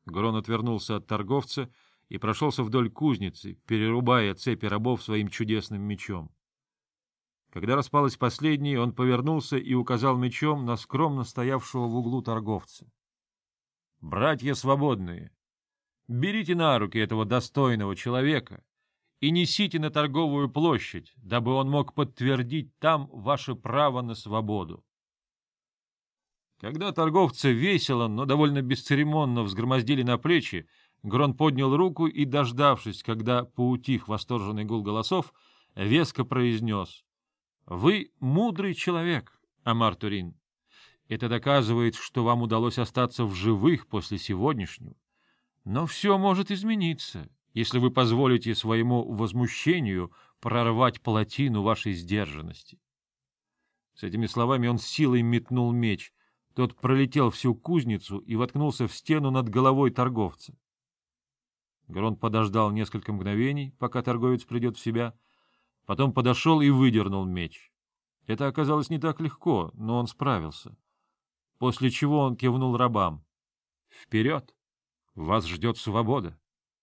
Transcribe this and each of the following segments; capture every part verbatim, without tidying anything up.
Грон отвернулся от торговца и прошелся вдоль кузницы, перерубая цепи рабов своим чудесным мечом. Когда распалась последняя, он повернулся и указал мечом на скромно стоявшего в углу торговца. — Братья свободные, берите на руки этого достойного человека и несите на торговую площадь, дабы он мог подтвердить там ваше право на свободу. Когда торговца весело, но довольно бесцеремонно взгромоздили на плечи, Грон поднял руку и, дождавшись, когда поутих восторженный гул голосов, веско произнес: — Вы мудрый человек, Амар Турин. Это доказывает, что вам удалось остаться в живых после сегодняшнего. Но все может измениться, если вы позволите своему возмущению прорвать плотину вашей сдержанности. С этими словами он силой метнул меч. Тот пролетел всю кузницу и воткнулся в стену над головой торговца. Грон подождал несколько мгновений, пока торговец придет в себя, потом подошел и выдернул меч. Это оказалось не так легко, но он справился. После чего он кивнул рабам. — Вперед! Вас ждет свобода!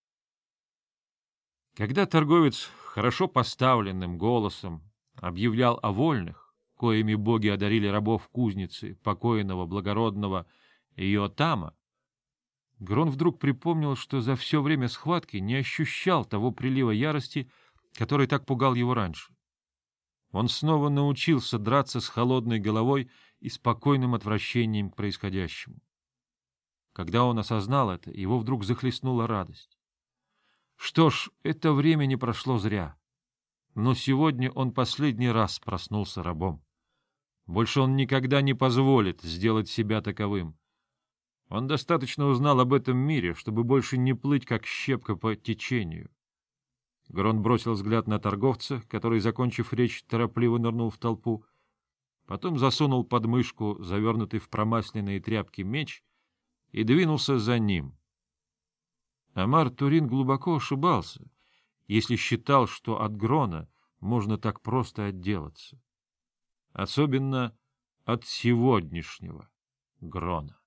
Когда торговец хорошо поставленным голосом объявлял о вольных, коими боги одарили рабов кузницы, покойного благородного Иотама, Грон вдруг припомнил, что за все время схватки не ощущал того прилива ярости, который так пугал его раньше. Он снова научился драться с холодной головой и спокойным отвращением к происходящему. Когда он осознал это, его вдруг захлестнула радость. Что ж, это время не прошло зря. Но сегодня он последний раз проснулся рабом. Больше он никогда не позволит сделать себя таковым. Он достаточно узнал об этом мире, чтобы больше не плыть, как щепка по течению. Грон бросил взгляд на торговца, который, закончив речь, торопливо нырнул в толпу, потом засунул под мышку завернутый в промасленные тряпки меч и двинулся за ним. Амар Турин глубоко ошибался, если считал, что от Грона можно так просто отделаться. Особенно от сегодняшнего Грона.